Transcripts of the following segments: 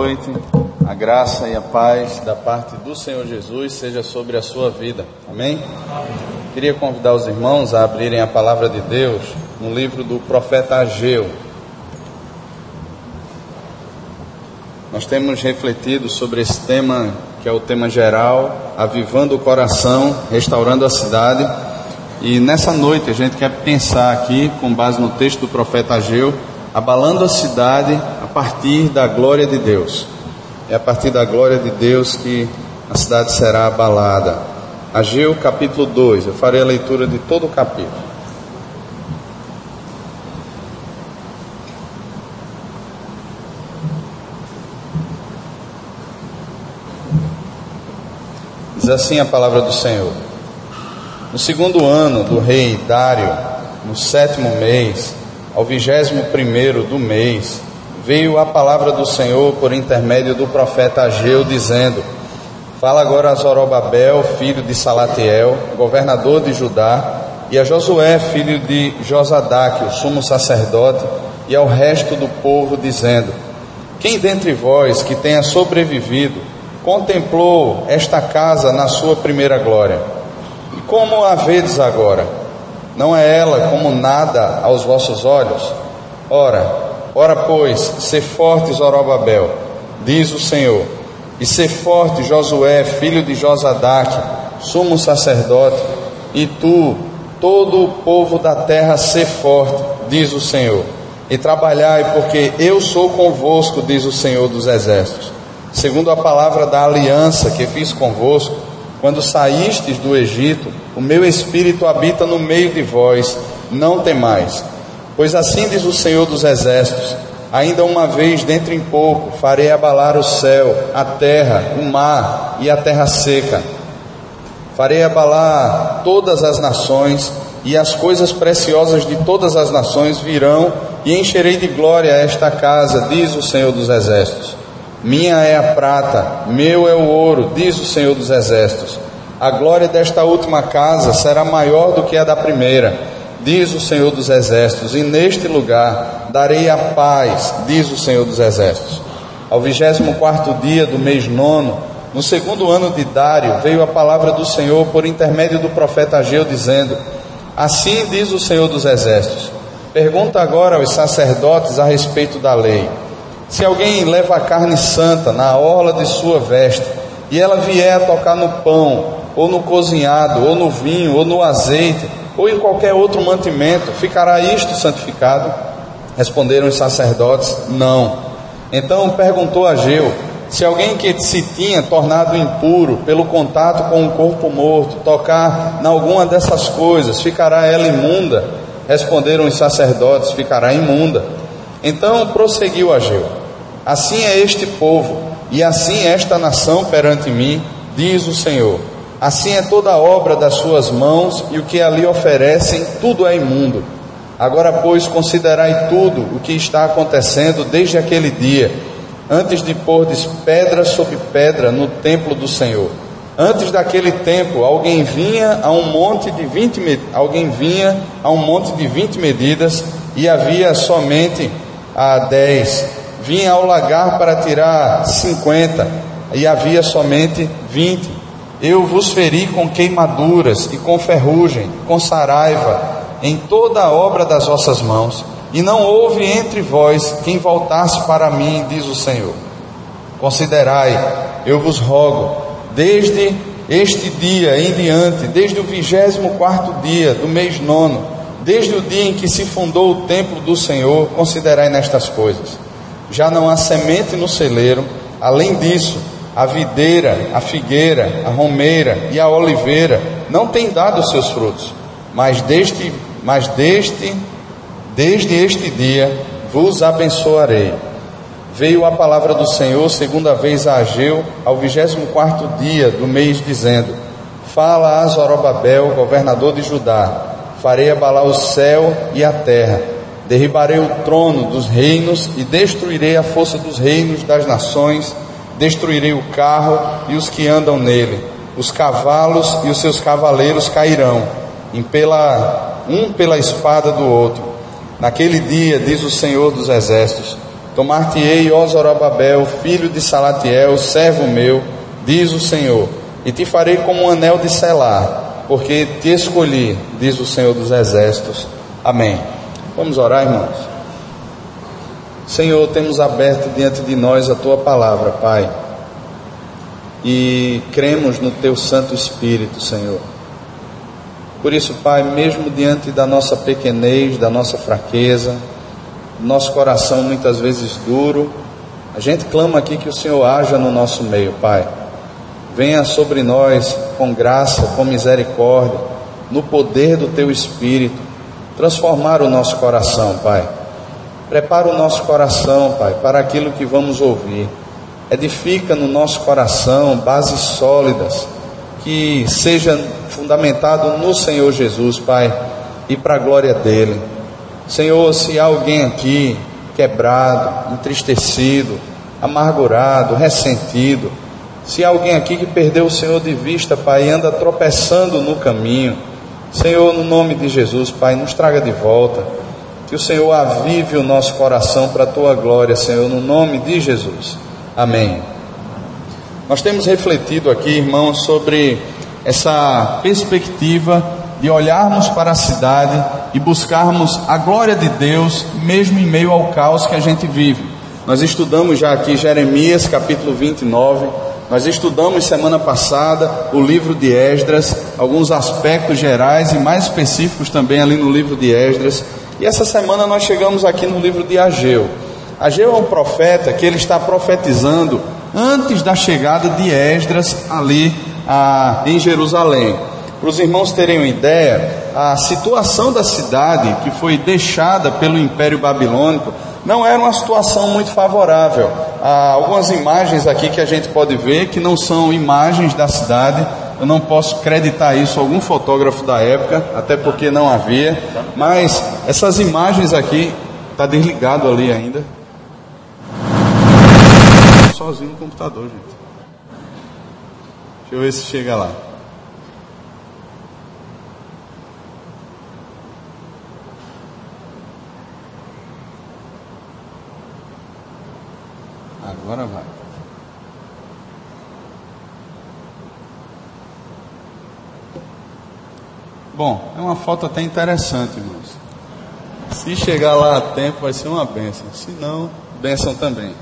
noite. A graça e a paz da parte do Senhor Jesus seja sobre a sua vida. Amém? Queria convidar os irmãos a abrirem a palavra de Deus no livro do profeta Ageu. Nós temos refletido sobre esse tema, que é o tema geral, avivando o coração, restaurando a cidade. E nessa noite a gente quer pensar aqui, com base no texto do profeta Ageu, abalando a cidade a partir da glória de Deus. É a partir da glória de Deus que a cidade será abalada. Ageu capítulo 2, eu farei a leitura de todo o capítulo. Diz assim a palavra do Senhor: no segundo ano do rei Dário, no 7º mês, ao 21º do mês, veio a palavra do Senhor por intermédio do profeta Ageu, dizendo: fala agora a Zorobabel, filho de Salatiel, governador de Judá, e a Josué, filho de Josadaque, o sumo sacerdote, e ao resto do povo, dizendo: quem dentre vós que tenha sobrevivido contemplou esta casa na sua primeira glória? E como a vedes agora? Não é ela como nada aos vossos olhos? Ora pois, sê forte Zorobabel, diz o Senhor, e sê forte Josué, filho de Josadaque, sumo sacerdote, e tu, todo o povo da terra, sê forte, diz o Senhor, e trabalhai, porque eu sou convosco, diz o Senhor dos exércitos, segundo a palavra da aliança que fiz convosco, quando saístes do Egito. O meu espírito habita no meio de vós, não temais. Pois assim diz o Senhor dos exércitos: ainda uma vez, dentro em pouco, farei abalar o céu, a terra, o mar e a terra seca. Farei abalar todas as nações, e as coisas preciosas de todas as nações virão, e encherei de glória esta casa, diz o Senhor dos exércitos. Minha é a prata, meu é o ouro, diz o Senhor dos exércitos. A glória desta última casa será maior do que a da primeira, diz o Senhor dos exércitos, e neste lugar darei a paz, diz o Senhor dos exércitos. Ao 24º dia do mês 9, no segundo ano de Dário, veio a palavra do Senhor por intermédio do profeta Ageu, dizendo: assim diz o Senhor dos exércitos, pergunta agora aos sacerdotes a respeito da lei. Se alguém leva a carne santa na orla de sua veste, e ela vier a tocar no pão, ou no cozinhado, ou no vinho, ou no azeite, ou em qualquer outro mantimento, ficará isto santificado? Responderam os sacerdotes: não. Então perguntou Ageu: se alguém que se tinha tornado impuro pelo contato com um corpo morto tocar em alguma dessas coisas, ficará ela imunda? Responderam os sacerdotes: ficará imunda. Então prosseguiu Ageu: assim é este povo, e assim esta nação perante mim, diz o Senhor. Assim é toda a obra das suas mãos, e o que ali oferecem, tudo é imundo. Agora, pois, considerai tudo o que está acontecendo desde aquele dia, antes de pordes pedra sobre pedra no templo do Senhor. Antes daquele tempo, alguém vinha a um monte de 20 medidas, e havia somente 10. Vinha ao lagar para tirar 50, e havia somente 20. Eu vos feri com queimaduras e com ferrugem, com saraiva, em toda a obra das vossas mãos, e não houve entre vós quem voltasse para mim, diz o Senhor. Considerai, eu vos rogo, desde este dia em diante, desde o 24º dia do mês 9, desde o dia em que se fundou o templo do Senhor, considerai nestas coisas. Já não há semente no celeiro, além disso, a videira, a figueira, a romeira e a oliveira não têm dado seus frutos, mas desde este dia vos abençoarei. Veio a palavra do Senhor segunda vez a Ageu, ao 24º dia do mês, dizendo: fala a Zorobabel, governador de Judá: farei abalar o céu e a terra, derribarei o trono dos reinos e destruirei a força dos reinos das nações, destruirei o carro e os que andam nele, os cavalos e os seus cavaleiros cairão, um pela espada do outro. Naquele dia, diz o Senhor dos exércitos, Tomar-te-ei, ó Zorobabel, filho de Salatiel, servo meu, diz o Senhor, e te farei como um anel de selar, porque te escolhi, diz o Senhor dos Exércitos. Amém. Vamos orar, irmãos. Senhor, temos aberto diante de nós a Tua palavra, Pai, e cremos no Teu Santo Espírito, Senhor. Por isso, Pai, mesmo diante da nossa pequenez, da nossa fraqueza, nosso coração muitas vezes duro, a gente clama aqui que o Senhor haja no nosso meio, Pai. Venha sobre nós com graça, com misericórdia, no poder do Teu Espírito, transformar o nosso coração, Pai. Prepara o nosso coração, Pai, para aquilo que vamos ouvir. Edifica no nosso coração bases sólidas, que seja fundamentado no Senhor Jesus, Pai, e para a glória dEle. Senhor, se há alguém aqui quebrado, entristecido, amargurado, ressentido, se há alguém aqui que perdeu o Senhor de vista, Pai, e anda tropeçando no caminho, Senhor, no nome de Jesus, Pai, nos traga de volta, que o Senhor avive o nosso coração para a Tua glória, Senhor, no nome de Jesus. Amém. Nós temos refletido aqui, irmãos, sobre essa perspectiva de olharmos para a cidade e buscarmos a glória de Deus, mesmo em meio ao caos que a gente vive. Nós estudamos já aqui Jeremias capítulo 29, nós estudamos semana passada o livro de Esdras, alguns aspectos gerais e mais específicos também ali no livro de Esdras, e essa semana nós chegamos aqui no livro de Ageu. Ageu é um profeta que ele está profetizando antes da chegada de Esdras ali em Jerusalém. Para os irmãos terem uma ideia, a situação da cidade que foi deixada pelo Império Babilônico não era uma situação muito favorável. Há algumas imagens aqui que a gente pode ver que não são imagens da cidade. Eu não posso acreditar isso a algum fotógrafo da época, até porque não havia. Mas essas imagens aqui, está desligado ali ainda. Sozinho no computador, gente. Deixa eu ver se chega lá. Agora vai. Bom, é uma foto até interessante, irmãos. Se chegar lá a tempo vai ser uma bênção. Se não, bênção também.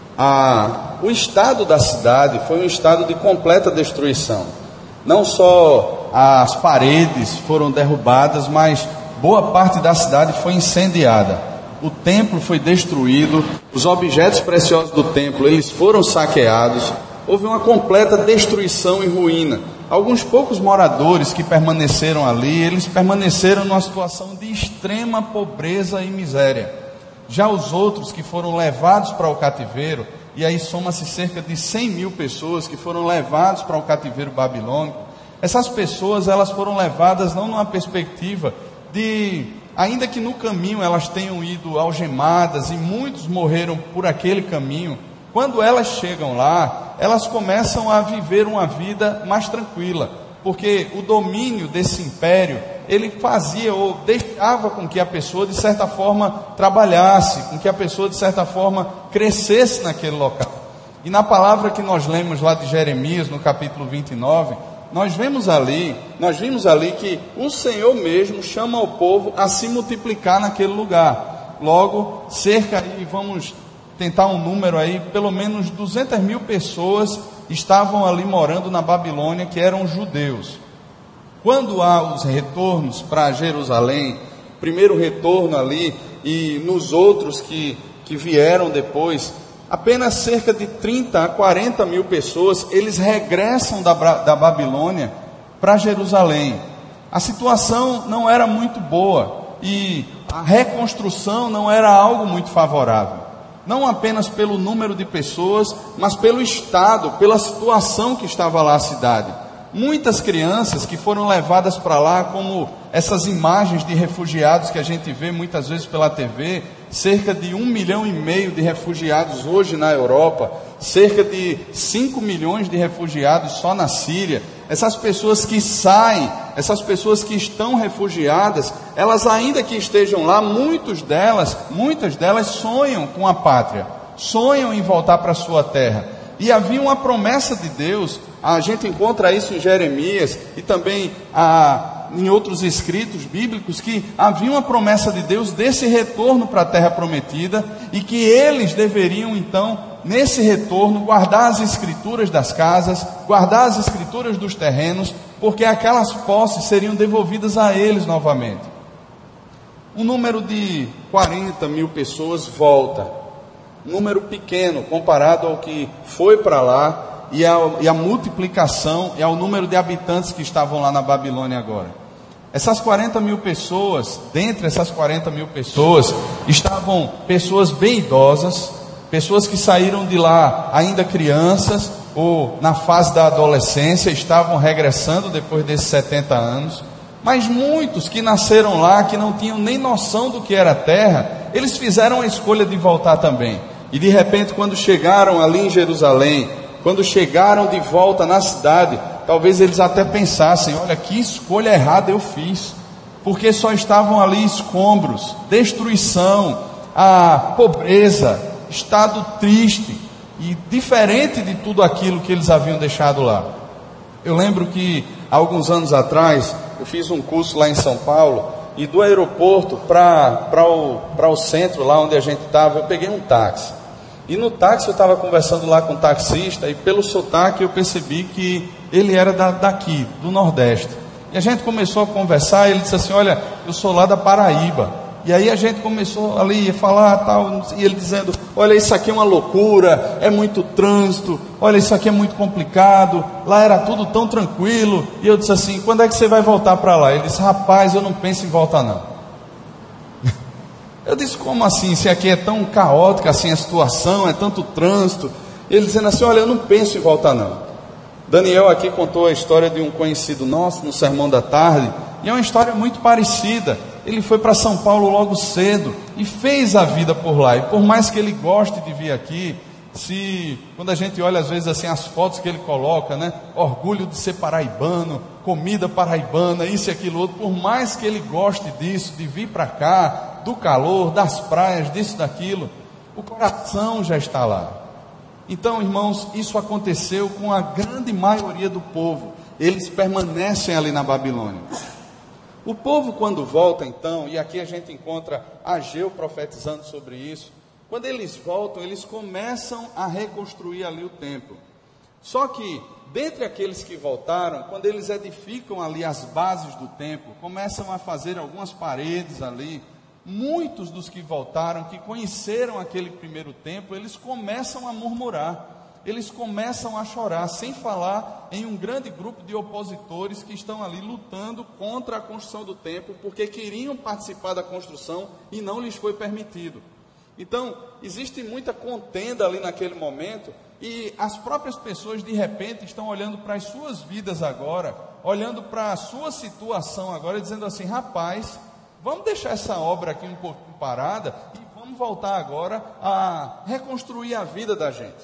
O estado da cidade foi um estado de completa destruição. Não só as paredes foram derrubadas, mas boa parte da cidade foi incendiada. O templo foi destruído, os objetos preciosos do templo, eles foram saqueados. Houve uma completa destruição e ruína. Alguns poucos moradores que permaneceram ali, eles permaneceram numa situação de extrema pobreza e miséria. Já os outros que foram levados para o cativeiro, e aí soma-se cerca de 100 mil pessoas que foram levados para o cativeiro babilônico. Essas pessoas, elas foram levadas não numa perspectiva de, ainda que no caminho elas tenham ido algemadas e muitos morreram por aquele caminho, quando elas chegam lá, elas começam a viver uma vida mais tranquila, porque o domínio desse império, ele fazia ou deixava com que a pessoa de certa forma trabalhasse, com que a pessoa de certa forma crescesse naquele local. E na palavra que nós lemos lá de Jeremias, no capítulo 29, nós vimos ali que o Senhor mesmo chama o povo a se multiplicar naquele lugar. Logo, vamos tentar um número aí, pelo menos 200 mil pessoas estavam ali morando na Babilônia, que eram judeus. Quando há os retornos para Jerusalém, primeiro retorno ali, e nos outros que vieram depois, apenas cerca de 30 a 40 mil pessoas, eles regressam da Babilônia para Jerusalém. A situação não era muito boa, e a reconstrução não era algo muito favorável. Não apenas pelo número de pessoas, mas pelo estado, pela situação que estava lá a cidade. Muitas crianças que foram levadas para lá, como essas imagens de refugiados que a gente vê muitas vezes pela TV, cerca de 1,5 milhão de refugiados hoje na Europa, cerca de 5 milhões de refugiados só na Síria. essas pessoas que saem, essas pessoas que estão refugiadas, elas ainda que estejam lá, muitas delas sonham com a pátria, sonham em voltar para a sua terra. E havia uma promessa de Deus, a gente encontra isso em Jeremias e também em outros escritos bíblicos, que havia uma promessa de Deus desse retorno para a terra prometida, e que eles deveriam então, nesse retorno, guardar as escrituras das casas, guardar as escrituras dos terrenos, porque aquelas posses seriam devolvidas a eles novamente. Um número de 40 mil pessoas volta, número pequeno comparado ao que foi para lá e a multiplicação e ao número de habitantes que estavam lá na Babilônia agora. Essas 40 mil pessoas, dentre essas 40 mil pessoas, estavam pessoas bem idosas, pessoas que saíram de lá ainda crianças, ou na fase da adolescência, estavam regressando depois desses 70 anos, mas muitos que nasceram lá, que não tinham nem noção do que era terra, eles fizeram a escolha de voltar também. E de repente, quando chegaram ali em Jerusalém, quando chegaram de volta na cidade, talvez eles até pensassem: olha, que escolha errada eu fiz, porque só estavam ali escombros, destruição, a pobreza, estado triste, e diferente de tudo aquilo que eles haviam deixado lá. Eu lembro que há alguns anos atrás, eu fiz um curso lá em São Paulo, e do aeroporto para o centro, lá onde a gente estava, eu peguei um táxi. E no táxi eu estava conversando lá com o taxista, e pelo sotaque eu percebi que ele era daqui, do Nordeste. E a gente começou a conversar, e ele disse assim: olha, eu sou lá da Paraíba. E aí a gente começou ali a falar tal, e ele dizendo: olha, isso aqui é uma loucura, é muito trânsito, olha, isso aqui é muito complicado, lá era tudo tão tranquilo. E eu disse assim: quando é que você vai voltar para lá? Ele disse: rapaz, eu não penso em voltar não. Eu disse: como assim? Se aqui é tão caótica assim a situação, é tanto trânsito. Ele dizendo assim: olha, eu não penso em voltar não. Daniel aqui contou a história de um conhecido nosso no Sermão da Tarde, e é uma história muito parecida. Ele foi para São Paulo logo cedo e fez a vida por lá. E por mais que ele goste de vir aqui, quando a gente olha às vezes assim as fotos que ele coloca, né? Orgulho de ser paraibano, comida paraibana, isso e aquilo outro. Por mais que ele goste disso, de vir para cá, do calor, das praias, disso, daquilo, o coração já está lá. Então, irmãos, isso aconteceu com a grande maioria do povo. Eles permanecem ali na Babilônia. O povo, quando volta então, e aqui a gente encontra Ageu profetizando sobre isso, quando eles voltam, eles começam a reconstruir ali o templo. Só que, dentre aqueles que voltaram, quando eles edificam ali as bases do templo, começam a fazer algumas paredes ali, muitos dos que voltaram, que conheceram aquele primeiro templo, eles começam a murmurar, eles começam a chorar, sem falar em um grande grupo de opositores que estão ali lutando contra a construção do templo, porque queriam participar da construção e não lhes foi permitido. Então, existe muita contenda ali naquele momento, e as próprias pessoas de repente estão olhando para as suas vidas agora, olhando para a sua situação agora, dizendo assim: rapaz, vamos deixar essa obra aqui um pouquinho parada e vamos voltar agora a reconstruir a vida da gente.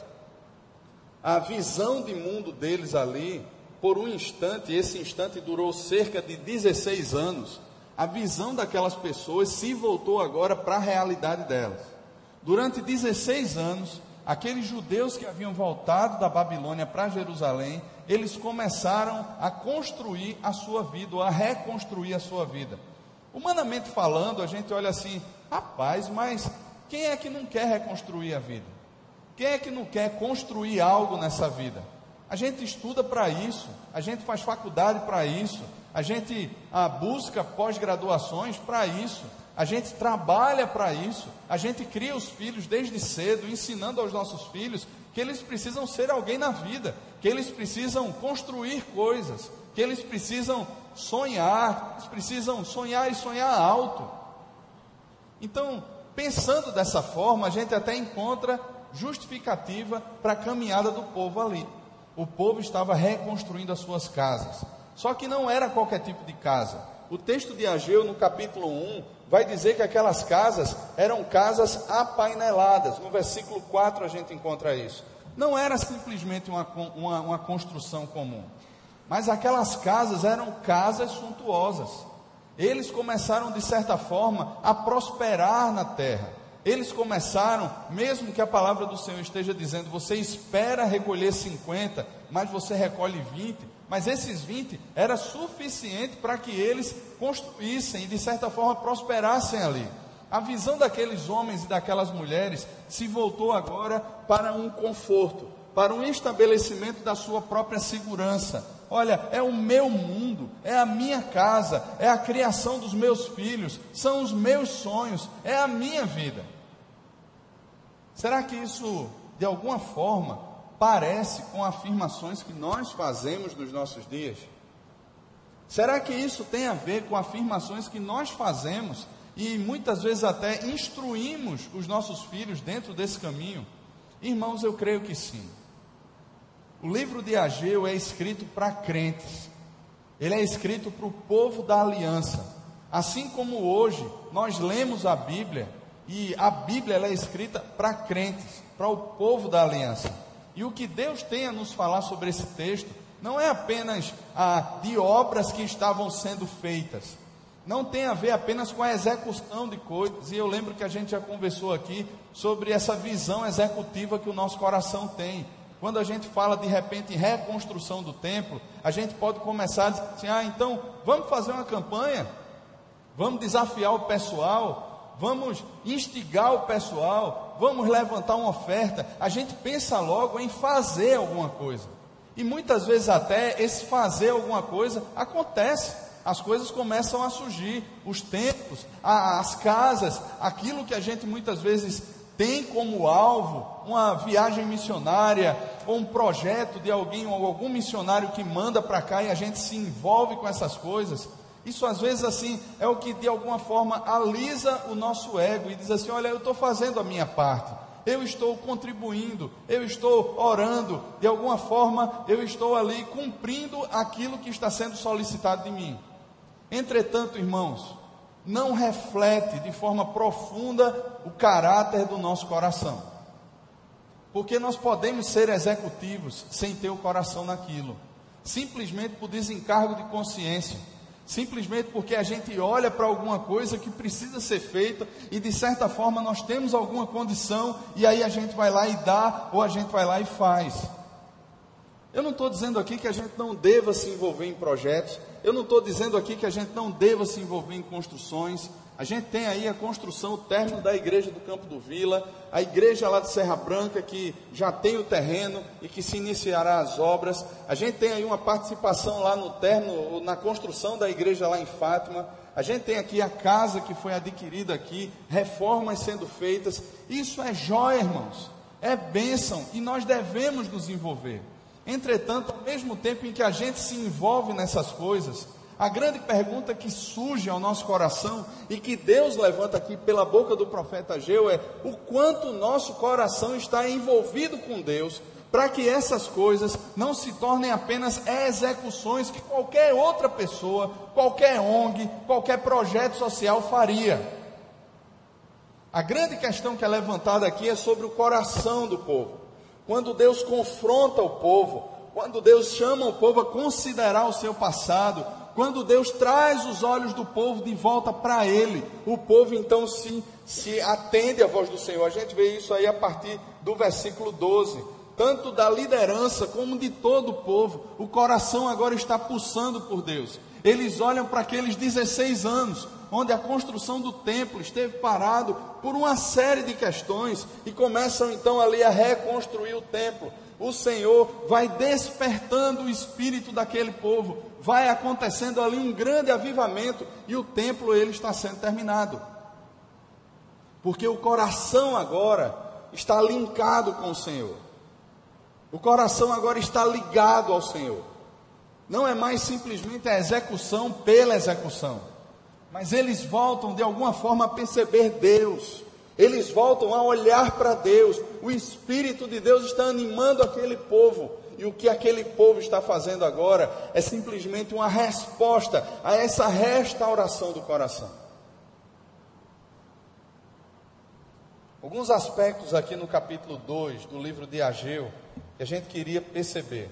A visão de mundo deles ali, por um instante, esse instante durou cerca de 16 anos, a visão daquelas pessoas se voltou agora para a realidade delas. Durante 16 anos, aqueles judeus que haviam voltado da Babilônia para Jerusalém, eles começaram a construir a sua vida, a reconstruir a sua vida. Humanamente falando, a gente olha assim: rapaz, mas quem é que não quer reconstruir a vida? Quem é que não quer construir algo nessa vida? A gente estuda para isso, a gente faz faculdade para isso, a gente busca pós-graduações para isso, a gente trabalha para isso, a gente cria os filhos desde cedo, ensinando aos nossos filhos que eles precisam ser alguém na vida, que eles precisam construir coisas, que eles precisam sonhar, eles precisam sonhar e sonhar alto. Então, pensando dessa forma, a gente até encontra justificativa para a caminhada do povo ali. O povo estava reconstruindo as suas casas, só que não era qualquer tipo de casa. O texto de Ageu, no capítulo 1, vai dizer que aquelas casas eram casas apaineladas. No versículo 4 a gente encontra isso. Não era simplesmente uma construção comum. mas aquelas casas eram casas suntuosas. Eles começaram, de certa forma, a prosperar na terra. Eles começaram, mesmo que a palavra do Senhor esteja dizendo, você espera recolher 50, mas você recolhe 20, mas esses 20 era suficiente para que eles construíssem e de certa forma prosperassem ali. A visão daqueles homens e daquelas mulheres se voltou agora para um conforto, para um estabelecimento da sua própria segurança. Olha, é o meu mundo, é a minha casa, é a criação dos meus filhos, são os meus sonhos, é a minha vida. Será que isso, de alguma forma, parece com afirmações que nós fazemos nos nossos dias? Será que isso tem a ver com afirmações que nós fazemos e muitas vezes até instruímos os nossos filhos dentro desse caminho? Irmãos, eu creio que sim. O livro de Ageu é escrito para crentes, ele é escrito para o povo da aliança. Assim como hoje nós lemos a Bíblia, e a Bíblia ela é escrita para crentes, para o povo da aliança. E o que Deus tem a nos falar sobre esse texto não é apenas de obras que estavam sendo feitas, não tem a ver apenas com a execução de coisas. E eu lembro que a gente já conversou aqui sobre essa visão executiva que o nosso coração tem. Quando a gente fala de repente em reconstrução do templo, a gente pode começar a dizer assim, então vamos fazer uma campanha, vamos desafiar o pessoal, vamos instigar o pessoal, vamos levantar uma oferta. A gente pensa logo em fazer alguma coisa, e muitas vezes até esse fazer alguma coisa acontece, as coisas começam a surgir, os templos, as casas, aquilo que a gente muitas vezes tem como alvo, uma viagem missionária, ou um projeto de alguém, ou algum missionário que manda para cá, e a gente se envolve com essas coisas. Isso às vezes assim, é o que de alguma forma alisa o nosso ego, e diz assim, olha, eu estou fazendo a minha parte, eu estou contribuindo, eu estou orando, de alguma forma eu estou ali cumprindo aquilo que está sendo solicitado de mim. Entretanto, irmãos, não reflete de forma profunda o caráter do nosso coração, porque nós podemos ser executivos sem ter o coração naquilo, simplesmente por desencargo de consciência, simplesmente porque a gente olha para alguma coisa que precisa ser feita e de certa forma nós temos alguma condição, e aí a gente vai lá e dá, ou a gente vai lá e faz. Eu não estou dizendo aqui que a gente não deva se envolver em projetos, eu não estou dizendo aqui que a gente não deva se envolver em construções. A gente tem aí a construção, o término da igreja do Campo do Vila, a igreja lá de Serra Branca, que já tem o terreno e que se iniciará as obras. A gente tem aí uma participação lá no término, na construção da igreja lá em Fátima. A gente tem aqui a casa que foi adquirida aqui, reformas sendo feitas. Isso é jóia, irmãos, é bênção, e nós devemos nos envolver. Entretanto, ao mesmo tempo em que a gente se envolve nessas coisas, a grande pergunta que surge ao nosso coração, e que Deus levanta aqui pela boca do profeta Ageu, é o quanto o nosso coração está envolvido com Deus, para que essas coisas não se tornem apenas execuções que qualquer outra pessoa, qualquer ONG, qualquer projeto social faria. A grande questão que é levantada aqui é sobre o coração do povo. Quando Deus confronta o povo, quando Deus chama o povo a considerar o seu passado, quando Deus traz os olhos do povo de volta para Ele, o povo então se atende à voz do Senhor. A gente vê isso aí a partir do versículo 12. Tanto da liderança como de todo o povo, o coração agora está pulsando por Deus. Eles olham para aqueles 16 anos, onde a construção do templo esteve parado por uma série de questões, e começam então ali a reconstruir o templo. O Senhor vai despertando o espírito daquele povo, vai acontecendo ali um grande avivamento, e o templo ele está sendo terminado, porque o coração agora está linkado com o Senhor, o coração agora está ligado ao Senhor. Não é mais simplesmente a execução pela execução, mas eles voltam de alguma forma a perceber Deus, eles voltam a olhar para Deus. O Espírito de Deus está animando aquele povo, e o que aquele povo está fazendo agora é simplesmente uma resposta a essa restauração do coração. Alguns aspectos aqui no capítulo 2 do livro de Ageu que a gente queria perceber.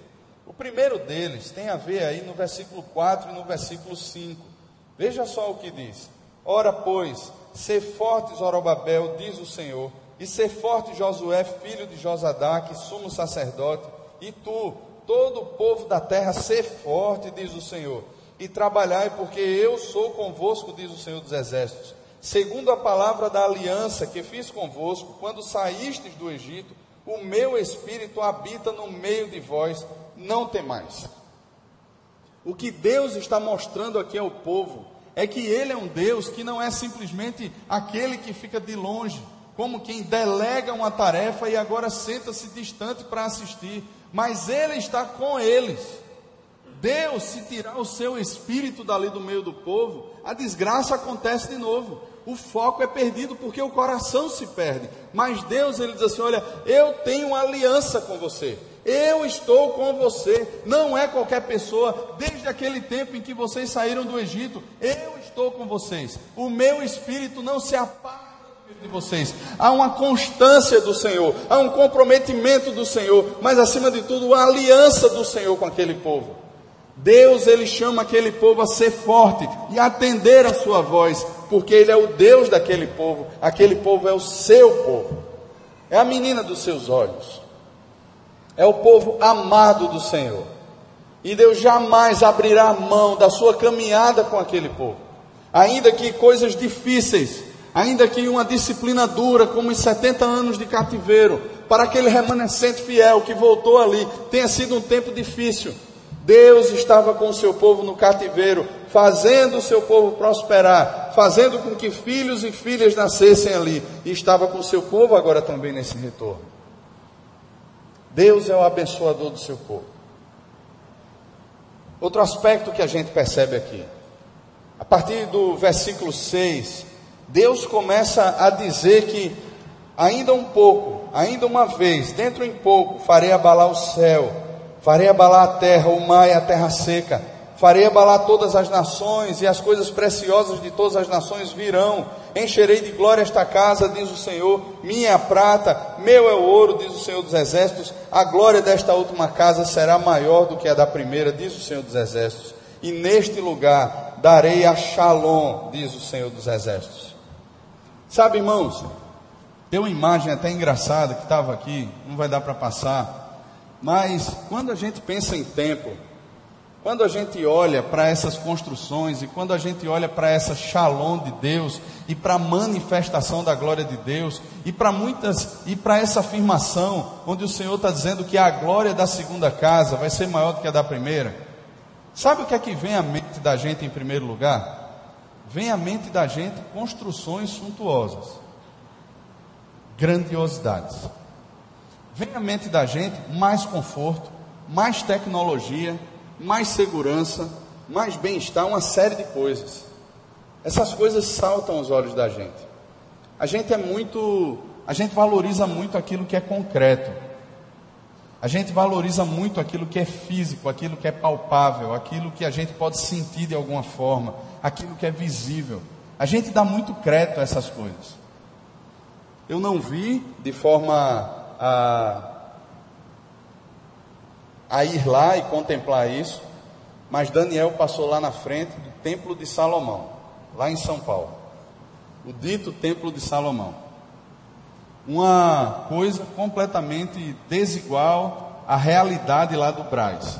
O primeiro deles tem a ver aí no versículo 4 e no versículo 5. Veja só o que diz: ora, pois, sê forte, Zorobabel, diz o Senhor, e sê forte, Josué, filho de Josadaque, sumo sacerdote, e tu, todo o povo da terra, sê forte, diz o Senhor, e trabalhai, porque eu sou convosco, diz o Senhor dos Exércitos, segundo a palavra da aliança que fiz convosco, quando saístes do Egito, o meu Espírito habita no meio de vós, não temais. O que Deus está mostrando aqui ao povo, é que Ele é um Deus que não é simplesmente aquele que fica de longe, como quem delega uma tarefa e agora senta-se distante para assistir, mas Ele está com eles. Deus, se tirar o seu Espírito dali do meio do povo, a desgraça acontece de novo. O foco é perdido porque o coração se perde. Mas Deus, Ele diz assim: olha, eu tenho uma aliança com você. Eu estou com você. Não é qualquer pessoa. Desde aquele tempo em que vocês saíram do Egito, eu estou com vocês. O meu Espírito não se aparta de vocês. Há uma constância do Senhor, há um comprometimento do Senhor, mas acima de tudo, a aliança do Senhor com aquele povo. Deus, Ele chama aquele povo a ser forte e a atender a sua voz, porque Ele é o Deus daquele povo. Aquele povo é o seu povo, é a menina dos seus olhos, é o povo amado do Senhor, e Deus jamais abrirá mão da sua caminhada com aquele povo, ainda que coisas difíceis, ainda que uma disciplina dura, como os 70 anos de cativeiro, para aquele remanescente fiel que voltou ali, tenha sido um tempo difícil. Deus estava com o seu povo no cativeiro, fazendo o seu povo prosperar, fazendo com que filhos e filhas nascessem ali, e estava com o seu povo agora também nesse retorno. Deus é o abençoador do seu povo. Outro aspecto que a gente percebe aqui, a partir do versículo 6, Deus começa a dizer que ainda um pouco, ainda uma vez, dentro em pouco, farei abalar o céu, farei abalar a terra, o mar e a terra seca, farei abalar todas as nações, e as coisas preciosas de todas as nações virão. Encherei de glória esta casa, diz o Senhor, minha é a prata, meu é o ouro, diz o Senhor dos Exércitos. A glória desta última casa será maior do que a da primeira, diz o Senhor dos Exércitos. E neste lugar darei a Shalom, diz o Senhor dos Exércitos. Sabe, irmãos, tem uma imagem até engraçada que estava aqui, não vai dar para passar, mas quando a gente pensa em templo, quando a gente olha para essas construções, e quando a gente olha para essa Shalom de Deus, e para a manifestação da glória de Deus, e para essa afirmação, onde o Senhor está dizendo que a glória da segunda casa vai ser maior do que a da primeira, sabe o que é que vem à mente da gente em primeiro lugar? Vem à mente da gente construções suntuosas, grandiosidades. Vem à mente da gente mais conforto, mais tecnologia, mais segurança, mais bem-estar, uma série de coisas. Essas coisas saltam aos olhos da gente. A gente valoriza muito aquilo que é concreto. A gente valoriza muito aquilo que é físico, aquilo que é palpável, aquilo que a gente pode sentir de alguma forma, aquilo que é visível. A gente dá muito crédito a essas coisas. Eu não vi de forma a ir lá e contemplar isso, mas Daniel passou lá na frente do Templo de Salomão, lá em São Paulo, o dito Templo de Salomão, uma coisa completamente desigual à realidade lá do Brás.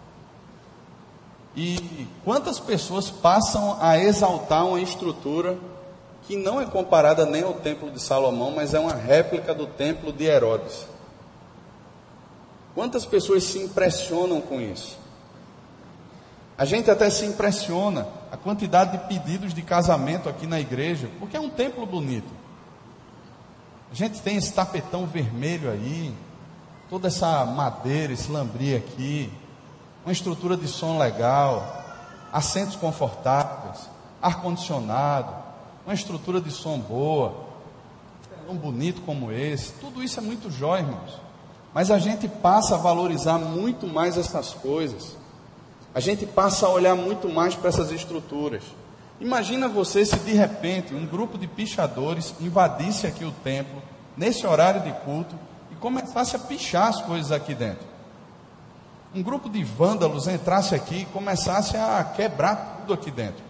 E quantas pessoas passam a exaltar uma estrutura que não é comparada nem ao Templo de Salomão, mas é uma réplica do Templo de Herodes. Quantas pessoas se impressionam com isso? A gente até se impressiona a quantidade de pedidos de casamento aqui na igreja, porque é um templo bonito. A gente tem esse tapetão vermelho aí, toda essa madeira, esse lambri aqui, uma estrutura de som legal, assentos confortáveis, ar-condicionado, uma estrutura de som boa, tão bonito como esse. Tudo isso é muito jóia, irmãos. Mas a gente passa a valorizar muito mais essas coisas. A gente passa a olhar muito mais para essas estruturas. Imagina você se de repente um grupo de pichadores invadisse aqui o templo, nesse horário de culto, e começasse a pichar as coisas aqui dentro. um grupo de vândalos entrasse aqui e começasse a quebrar tudo aqui dentro.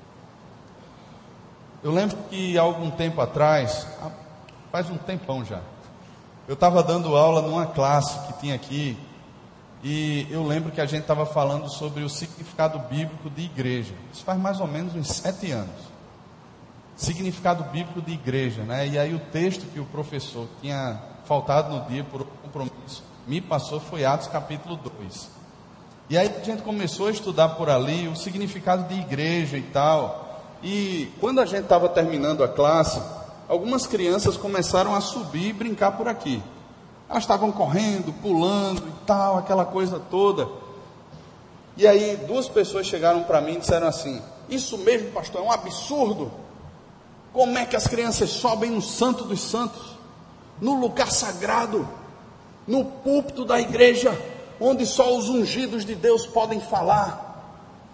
Eu lembro que há algum tempo atrás, faz um tempão já, eu estava dando aula numa classe que tinha aqui, e eu lembro que a gente estava falando sobre o significado bíblico de igreja. Isso faz mais ou menos uns 7 anos. Significado bíblico de igreja, né? E aí o texto que o professor tinha faltado no dia por compromisso me passou foi Atos capítulo 2. E aí a gente começou a estudar por ali o significado de igreja e tal. E quando a gente estava terminando a classe, algumas crianças começaram a subir e brincar por aqui. Elas estavam correndo, pulando e tal, aquela coisa toda. E aí 2 pessoas chegaram para mim e disseram assim: isso mesmo, pastor, é um absurdo. Como é que as crianças sobem no Santo dos Santos, no lugar sagrado, no púlpito da igreja, onde só os ungidos de Deus podem falar?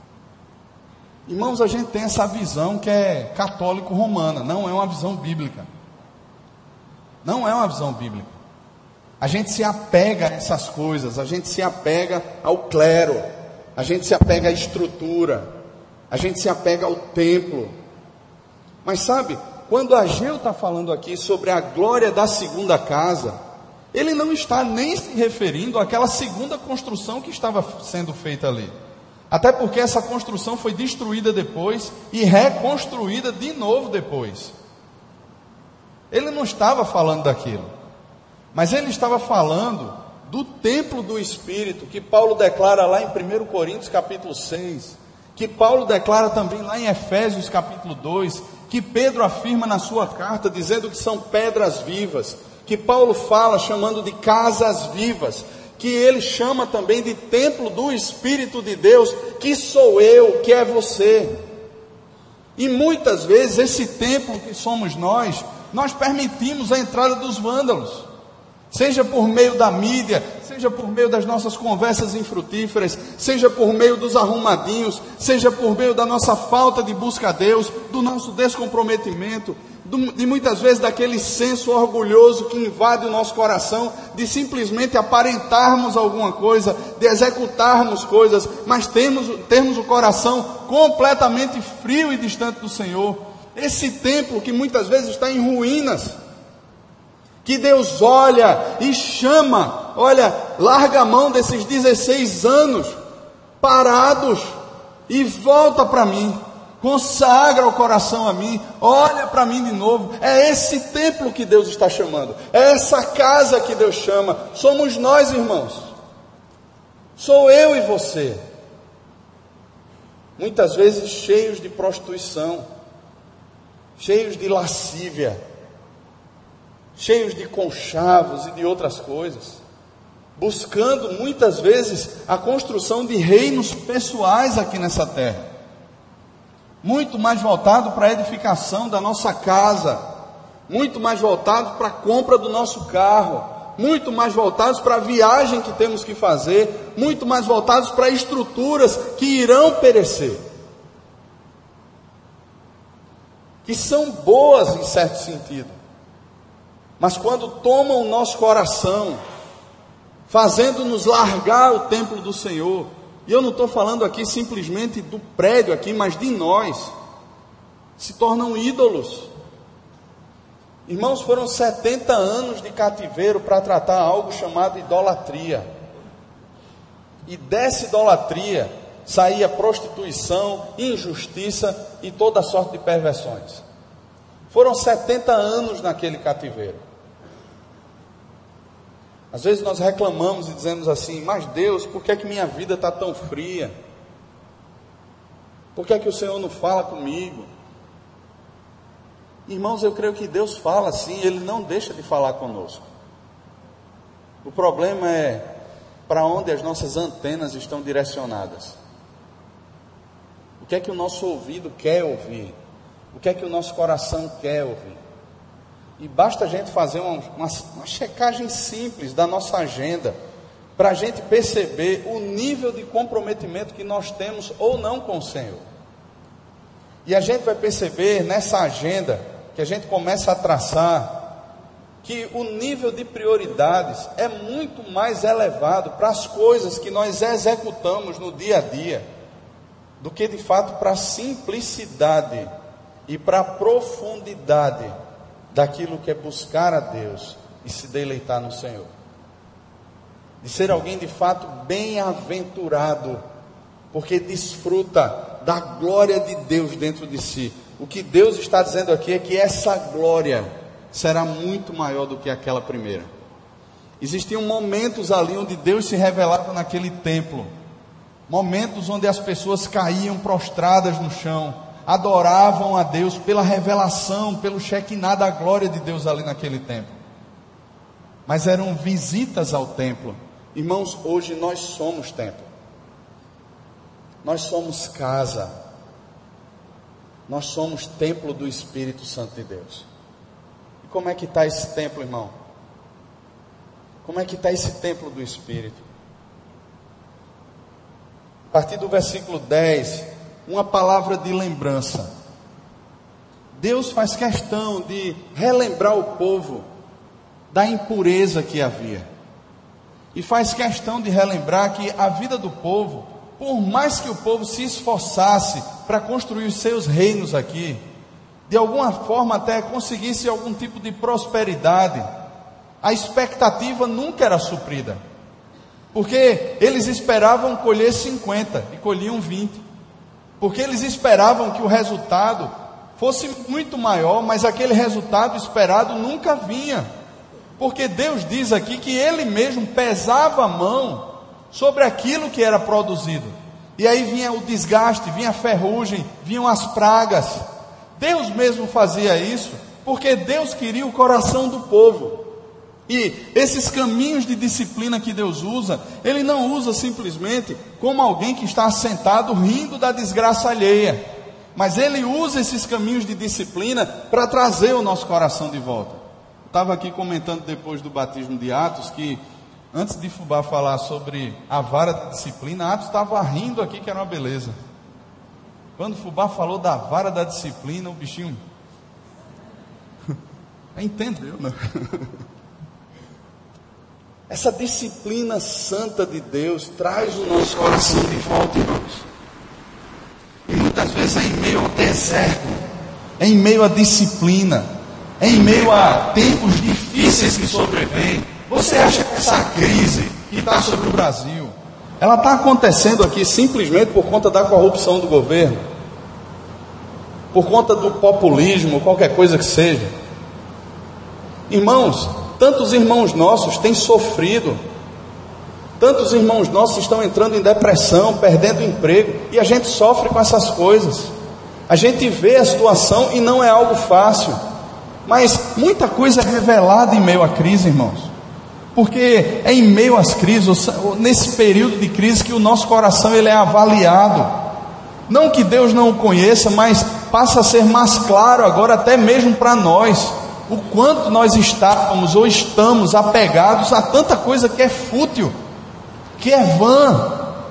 Irmãos, a gente tem essa visão que é católico-romana, não é uma visão bíblica. Não é uma visão bíblica. A gente se apega a essas coisas, a gente se apega ao clero, a gente se apega à estrutura, a gente se apega ao templo. Mas sabe, quando Ageu está falando aqui sobre a glória da segunda casa, ele não está nem se referindo àquela segunda construção que estava sendo feita ali. Até porque essa construção foi destruída depois e reconstruída de novo depois. Ele não estava falando daquilo, mas ele estava falando do templo do Espírito, que Paulo declara lá em 1 Coríntios capítulo 6, que Paulo declara também lá em Efésios capítulo 2, que Pedro afirma na sua carta, dizendo que são pedras vivas, que Paulo fala chamando de casas vivas, que ele chama também de templo do Espírito de Deus, que sou eu, que é você. E muitas vezes esse templo que somos nós permitimos a entrada dos vândalos, seja por meio da mídia, seja por meio das nossas conversas infrutíferas, seja por meio dos arrumadinhos, seja por meio da nossa falta de busca a Deus, do nosso descomprometimento, de muitas vezes daquele senso orgulhoso que invade o nosso coração, de simplesmente aparentarmos alguma coisa, de executarmos coisas, mas termos o coração completamente frio e distante do Senhor. Esse templo que muitas vezes está em ruínas, que Deus olha e chama, olha, larga a mão desses 16 anos parados e volta para mim, consagra o coração a mim, olha para mim de novo. É esse templo que Deus está chamando, é essa casa que Deus chama. Somos nós, irmãos, sou eu e você, muitas vezes cheios de prostituição, cheios de lascívia, cheios de conchavos e de outras coisas, buscando muitas vezes a construção de reinos pessoais aqui nessa terra, muito mais voltado para a edificação da nossa casa, muito mais voltado para a compra do nosso carro, muito mais voltados para a viagem que temos que fazer, muito mais voltados para estruturas que irão perecer, que são boas em certo sentido, mas quando tomam o nosso coração, fazendo-nos largar o templo do Senhor, e eu não estou falando aqui simplesmente do prédio aqui, mas de nós, se tornam ídolos. Irmãos, foram 70 anos de cativeiro para tratar algo chamado idolatria, e dessa idolatria saía prostituição, injustiça e toda sorte de perversões. Foram 70 anos naquele cativeiro. Às vezes nós reclamamos e dizemos assim: mas Deus, por que é que minha vida está tão fria? Por que é que o Senhor não fala comigo? Irmãos, eu creio que Deus fala sim, Ele não deixa de falar conosco. O problema é para onde as nossas antenas estão direcionadas. O que é que o nosso ouvido quer ouvir? O que é que o nosso coração quer ouvir? E basta a gente fazer uma checagem simples da nossa agenda, para a gente perceber o nível de comprometimento que nós temos ou não com o Senhor. E a gente vai perceber nessa agenda, que a gente começa a traçar, que o nível de prioridades é muito mais elevado para as coisas que nós executamos no dia a dia, do que de fato para a simplicidade e para a profundidade daquilo que é buscar a Deus e se deleitar no Senhor. De ser alguém de fato bem-aventurado, porque desfruta da glória de Deus dentro de si. O que Deus está dizendo aqui é que essa glória será muito maior do que aquela primeira. Existiam momentos ali onde Deus se revelava naquele templo, momentos onde as pessoas caíam prostradas no chão, adoravam a Deus pela revelação, pelo Shekinah da glória de Deus ali naquele templo. Mas eram visitas ao templo. Irmãos, hoje nós somos templo, nós somos casa, nós somos templo do Espírito Santo de Deus. E como é que está esse templo, irmão? Como é que está esse templo do Espírito? A partir do versículo 10, uma palavra de lembrança. Deus faz questão de relembrar o povo da impureza que havia. E faz questão de relembrar que a vida do povo, por mais que o povo se esforçasse para construir os seus reinos aqui, de alguma forma até conseguisse algum tipo de prosperidade, a expectativa nunca era suprida. Porque eles esperavam colher 50 e colhiam 20. Porque eles esperavam que o resultado fosse muito maior, mas aquele resultado esperado nunca vinha. Porque Deus diz aqui que Ele mesmo pesava a mão sobre aquilo que era produzido. E aí vinha o desgaste, vinha a ferrugem, vinham as pragas. Deus mesmo fazia isso, porque Deus queria o coração do povo. E esses caminhos de disciplina que Deus usa, Ele não usa simplesmente como alguém que está sentado rindo da desgraça alheia. Mas Ele usa esses caminhos de disciplina para trazer o nosso coração de volta. Estava aqui comentando depois do batismo de Atos, que antes de Fubá falar sobre a vara de disciplina, Atos estava rindo aqui que era uma beleza. Quando Fubá falou da vara da disciplina, o bichinho entendeu, né? Essa disciplina santa de Deus traz o nosso coração de volta, irmãos. E muitas vezes é em meio ao deserto, é em meio à disciplina, é em meio a tempos difíceis que sobrevêm. Você acha que essa crise que está sobre o Brasil, ela está acontecendo aqui simplesmente por conta da corrupção do governo? Por conta do populismo, qualquer coisa que seja? Irmãos, tantos irmãos nossos têm sofrido, tantos irmãos nossos estão entrando em depressão, perdendo emprego, e a gente sofre com essas coisas. A gente vê a situação e não é algo fácil. Mas muita coisa é revelada em meio à crise, irmãos. Porque é em meio às crises, nesse período de crise, que o nosso coração ele é avaliado. Não que Deus não o conheça, mas passa a ser mais claro agora até mesmo para nós, o quanto nós estávamos ou estamos apegados a tanta coisa que é fútil, que é vã,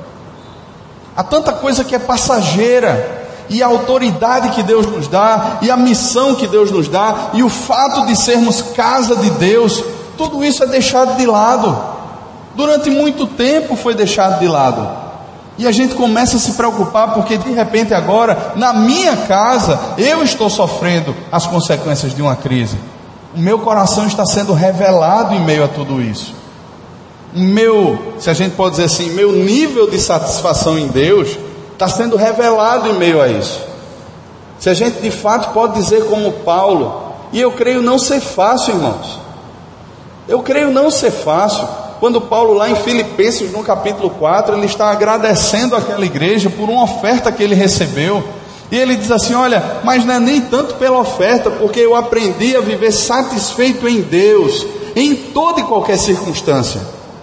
a tanta coisa que é passageira. E a autoridade que Deus nos dá, e a missão que Deus nos dá, e o fato de sermos casa de Deus, tudo isso é deixado de lado. Durante muito tempo foi deixado de lado. E a gente começa a se preocupar, porque de repente agora, na minha casa, eu estou sofrendo as consequências de uma crise. O meu coração está sendo revelado em meio a tudo isso. Se a gente pode dizer assim, meu nível de satisfação em Deus está sendo revelado em meio a isso. Se a gente de fato pode dizer como Paulo, e eu creio não ser fácil, irmãos. Eu creio não ser fácil. Quando Paulo lá em Filipenses no capítulo 4, ele está agradecendo aquela igreja por uma oferta que ele recebeu. E ele diz assim, olha, mas não é nem tanto pela oferta, porque eu aprendi a viver satisfeito em Deus, em toda e qualquer circunstância.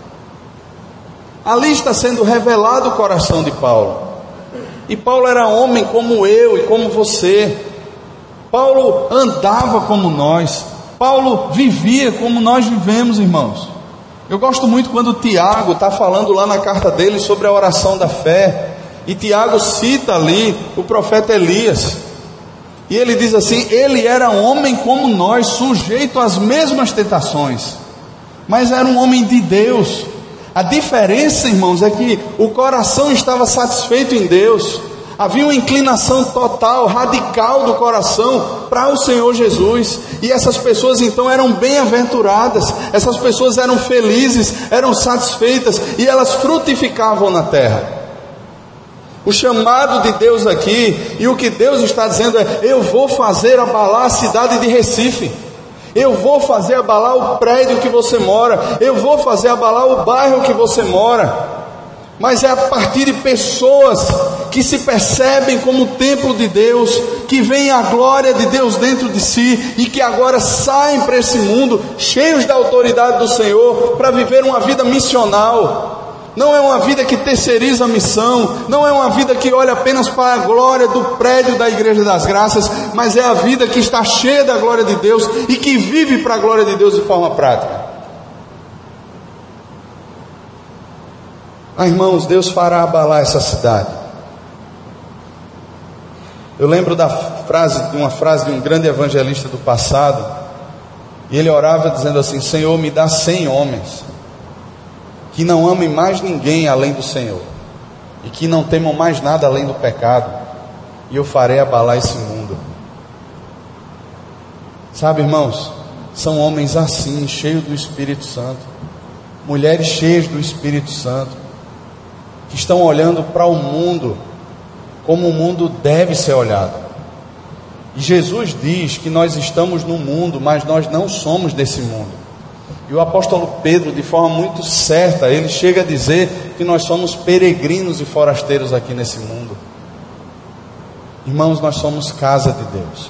Ali está sendo revelado o coração de Paulo. E Paulo era homem como eu e como você. Paulo andava como nós. Paulo vivia como nós vivemos, irmãos. Eu gosto muito quando Tiago está falando lá na carta dele sobre a oração da fé. E Tiago cita ali o profeta Elias. E ele diz assim: ele era um homem como nós, sujeito às mesmas tentações, mas era um homem de Deus. A diferença, irmãos, é que o coração estava satisfeito em Deus. Havia uma inclinação total, radical do coração para o Senhor Jesus. E essas pessoas então eram bem-aventuradas, essas pessoas eram felizes, eram satisfeitas, e elas frutificavam na terra. O chamado de Deus aqui, e o que Deus está dizendo é: eu vou fazer abalar a cidade de Recife, eu vou fazer abalar o prédio que você mora, eu vou fazer abalar o bairro que você mora. Mas é a partir de pessoas que se percebem como o templo de Deus, que veem a glória de Deus dentro de si, e que agora saem para esse mundo cheios da autoridade do Senhor, para viver uma vida missional. Não é uma vida que terceiriza a missão, não é uma vida que olha apenas para a glória do prédio da Igreja das Graças, mas é a vida que está cheia da glória de Deus e que vive para a glória de Deus de forma prática. Irmãos, Deus fará abalar essa cidade. Eu lembro de uma frase de um grande evangelista do passado, e ele orava dizendo assim: Senhor, me dá 100 homens que não amem mais ninguém além do Senhor, e que não temam mais nada além do pecado, e eu farei abalar esse mundo. Sabe, irmãos, são homens assim, cheios do Espírito Santo, mulheres cheias do Espírito Santo, que estão olhando para o mundo como o mundo deve ser olhado. E Jesus diz que nós estamos no mundo, mas nós não somos desse mundo. E o apóstolo Pedro, de forma muito certa, ele chega a dizer que nós somos peregrinos e forasteiros aqui nesse mundo. Irmãos, nós somos casa de Deus.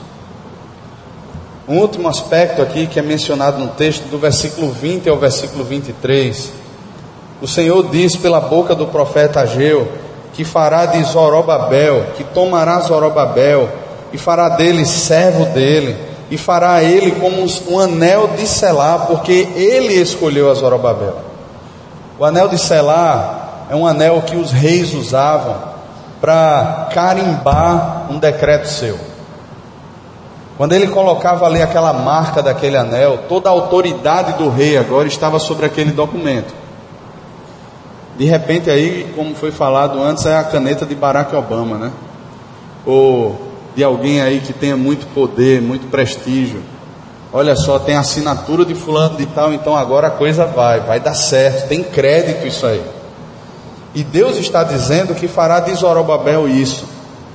Um último aspecto aqui que é mencionado no texto, do versículo 20 ao versículo 23. O Senhor diz pela boca do profeta Ageu que fará de Zorobabel, que tomará Zorobabel e fará dele servo dele, e fará ele como um anel de selar, porque ele escolheu a Zorobabel. O anel de selar é um anel que os reis usavam para carimbar um decreto seu. Quando ele colocava ali aquela marca daquele anel, toda a autoridade do rei agora estava sobre aquele documento. De repente aí, como foi falado antes, é a caneta de Barack Obama, né? Ou de alguém aí que tenha muito poder, muito prestígio. Olha só, tem a assinatura de fulano de tal, então agora a coisa vai dar certo, tem crédito isso aí. E Deus está dizendo que fará de Zorobabel isso.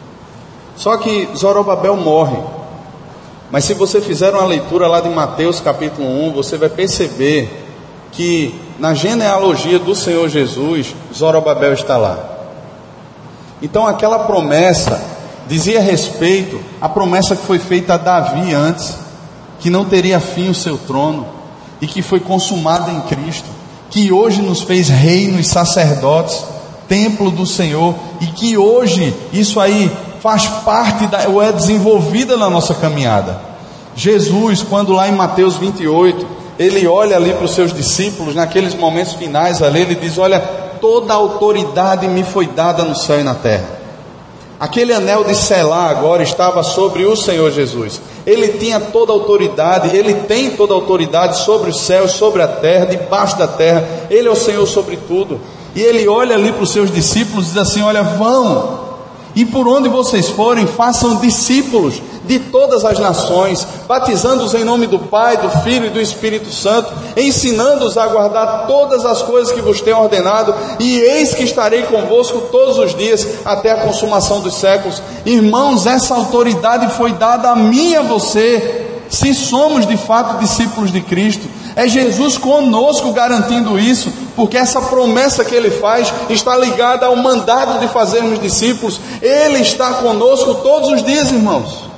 Só que Zorobabel morre. Mas se você fizer uma leitura lá de Mateus capítulo 1, você vai perceber que na genealogia do Senhor Jesus, Zorobabel está lá. Então aquela promessa dizia respeito à promessa que foi feita a Davi antes, que não teria fim o seu trono, e que foi consumada em Cristo, que hoje nos fez reinos, sacerdotes, templo do Senhor, e que hoje isso aí faz parte ou é desenvolvida na nossa caminhada. Jesus, quando lá em Mateus 28, ele olha ali para os seus discípulos, naqueles momentos finais ali, ele diz: olha, toda a autoridade me foi dada no céu e na terra. Aquele anel de selar agora estava sobre o Senhor Jesus. Ele tinha toda a autoridade, ele tem toda a autoridade sobre os céus, sobre a terra, debaixo da terra. Ele é o Senhor sobre tudo. E ele olha ali para os seus discípulos e diz assim: olha, vão, e por onde vocês forem, façam discípulos de todas as nações, batizando-os em nome do Pai, do Filho e do Espírito Santo, ensinando-os a guardar todas as coisas que vos tenho ordenado, e eis que estarei convosco todos os dias, até a consumação dos séculos. Irmãos, essa autoridade foi dada a mim e a você, se somos de fato discípulos de Cristo. É Jesus conosco garantindo isso, porque essa promessa que Ele faz está ligada ao mandato de fazermos discípulos. Ele está conosco todos os dias, irmãos.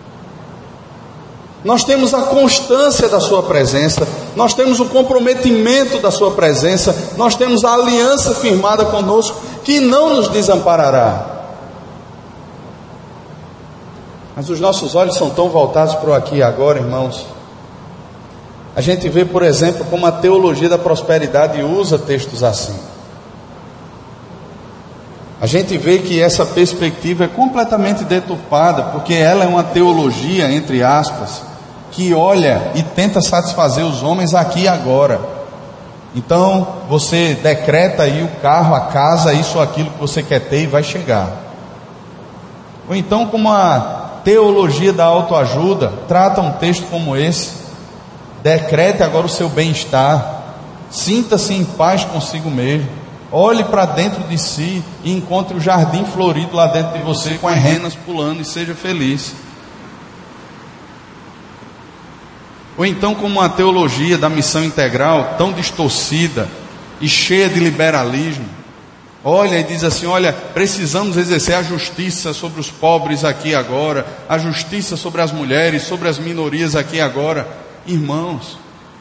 Nós temos a constância da sua presença, nós temos o comprometimento da sua presença, nós temos a aliança firmada conosco, que não nos desamparará. Mas os nossos olhos são tão voltados para o aqui e agora, irmãos. A gente vê, por exemplo, como a teologia da prosperidade usa textos assim. a gente vê que essa perspectiva é completamente deturpada, porque ela é uma teologia, entre aspas, que olha e tenta satisfazer os homens aqui e agora. Então você decreta aí o carro, a casa, isso ou aquilo que você quer ter e vai chegar. Ou então, como a teologia da autoajuda trata um texto como esse: decrete agora o seu bem-estar, sinta-se em paz consigo mesmo, olhe para dentro de si e encontre o jardim florido lá dentro de você, com as renas pulando, e seja feliz. Ou então, como a teologia da missão integral, tão distorcida e cheia de liberalismo, olha e diz assim: olha, precisamos exercer a justiça sobre os pobres aqui e agora, a justiça sobre as mulheres, sobre as minorias aqui e agora. Irmãos,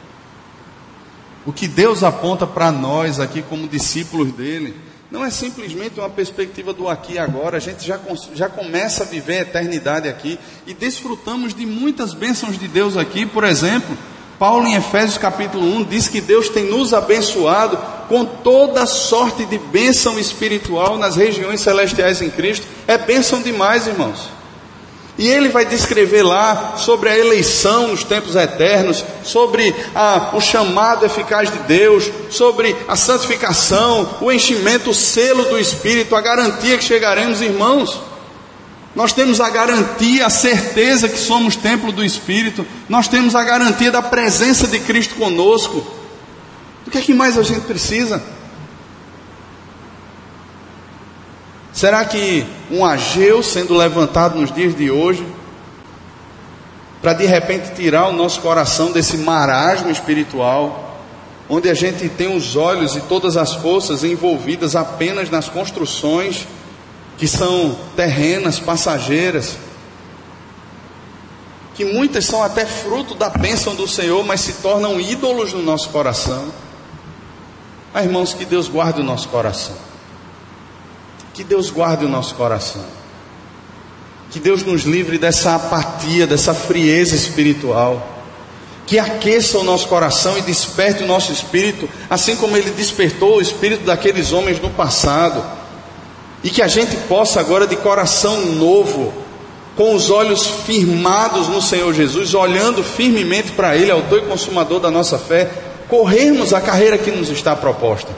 o que Deus aponta para nós aqui como discípulos dele, não é simplesmente uma perspectiva do aqui e agora. A gente já começa a viver a eternidade aqui e desfrutamos de muitas bênçãos de Deus aqui. Por exemplo, Paulo em Efésios capítulo 1 diz que Deus tem nos abençoado com toda sorte de bênção espiritual nas regiões celestiais em Cristo. É bênção demais, irmãos. E ele vai descrever lá sobre a eleição nos tempos eternos, sobre o chamado eficaz de Deus, sobre a santificação, o enchimento, o selo do Espírito, a garantia que chegaremos. Irmãos, nós temos a garantia, a certeza que somos templo do Espírito, nós temos a garantia da presença de Cristo conosco. O que é que mais a gente precisa? Será que um Ageu sendo levantado nos dias de hoje, para de repente tirar o nosso coração desse marasmo espiritual, onde a gente tem os olhos e todas as forças envolvidas apenas nas construções que são terrenas, passageiras, que muitas são até fruto da bênção do Senhor, mas se tornam ídolos no nosso coração? Mas, irmãos, que Deus guarde o nosso coração. Que Deus guarde o nosso coração. Que Deus nos livre dessa apatia, dessa frieza espiritual. Que aqueça o nosso coração e desperte o nosso espírito, assim como Ele despertou o espírito daqueles homens no passado. E que a gente possa agora, de coração novo, com os olhos firmados no Senhor Jesus, olhando firmemente para Ele, autor e consumador da nossa fé, corrermos a carreira que nos está proposta,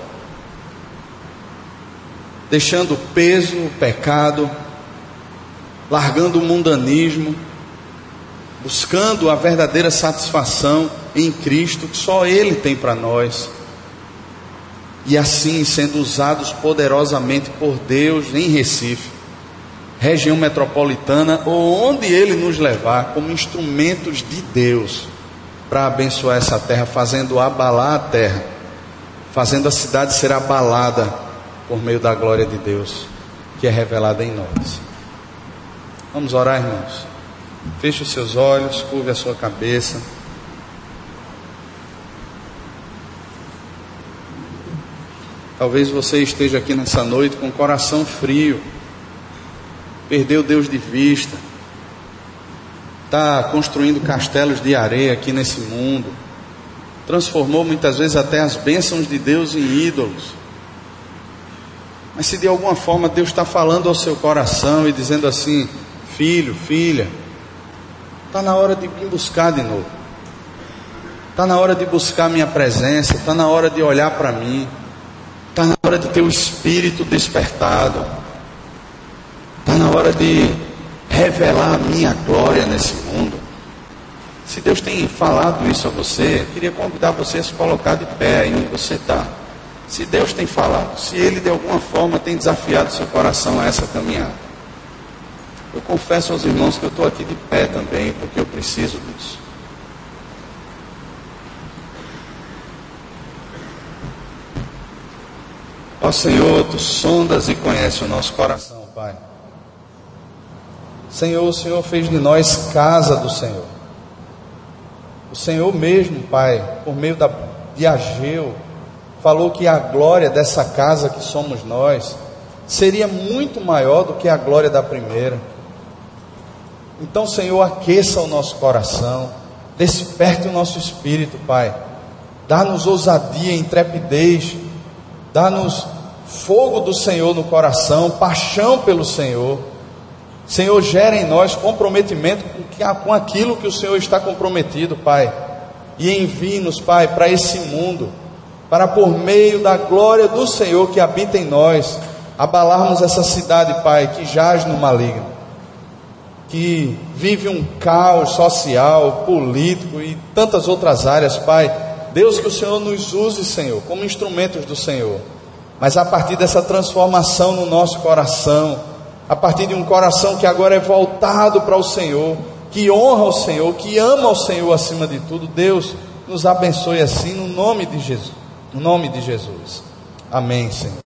deixando o peso, o pecado, largando o mundanismo, buscando a verdadeira satisfação em Cristo, que só Ele tem para nós, e assim sendo usados poderosamente por Deus em Recife, região metropolitana, ou onde Ele nos levar, como instrumentos de Deus, para abençoar essa terra, fazendo abalar a terra, fazendo a cidade ser abalada por meio da glória de Deus, que é revelada em nós. Vamos orar, irmãos. Feche os seus olhos, curve a sua cabeça. Talvez você esteja aqui nessa noite com o coração frio, perdeu Deus de vista, está construindo castelos de areia aqui nesse mundo, transformou muitas vezes até as bênçãos de Deus em ídolos. Mas se de alguma forma Deus está falando ao seu coração e dizendo assim: filho, filha, está na hora de me buscar de novo, está na hora de buscar minha presença, está na hora de olhar para mim, está na hora de ter o Espírito despertado, está na hora de revelar a minha glória nesse mundo. Se Deus tem falado isso a você, eu queria convidar você a se colocar de pé aí onde você está. Se Deus tem falado, se Ele de alguma forma tem desafiado seu coração a essa caminhada, eu confesso aos irmãos que eu estou aqui de pé também, porque eu preciso disso. Ó Senhor, Tu sondas e conheces o nosso coração, Pai. Senhor, o Senhor fez de nós casa do Senhor. O Senhor mesmo, Pai, por meio de Ageu, falou que a glória dessa casa que somos nós seria muito maior do que a glória da primeira. Então, Senhor, aqueça o nosso coração, desperte o nosso espírito, Pai. Dá-nos ousadia, intrepidez, dá-nos fogo do Senhor no coração, paixão pelo Senhor. Senhor, gera em nós comprometimento com aquilo que o Senhor está comprometido, Pai. E envie-nos, Pai, para esse mundo, para por meio da glória do Senhor que habita em nós, abalarmos essa cidade, Pai, que jaz no maligno, que vive um caos social, político e tantas outras áreas, Pai. Deus, que o Senhor nos use, Senhor, como instrumentos do Senhor, mas a partir dessa transformação no nosso coração, a partir de um coração que agora é voltado para o Senhor, que honra o Senhor, que ama o Senhor acima de tudo. Deus, nos abençoe assim, no nome de Jesus. No nome de Jesus. Amém, Senhor.